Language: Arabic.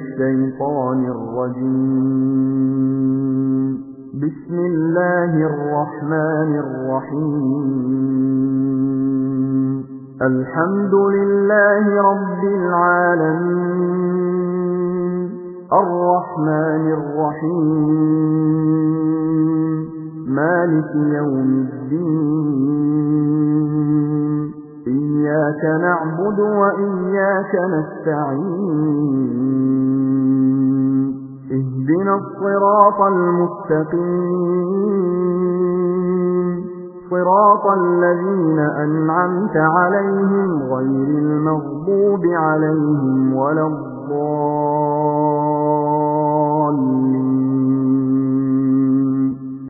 الشيطان الرجيم. بسم الله الرحمن الرحيم. الحمد لله رب العالمين الرحمن الرحيم مالك يوم الدين إياك نعبد وإياك نستعين اهدنا الصراط المستقيم صراط الذين أنعمت عليهم غير المغضوب عليهم ولا الضالين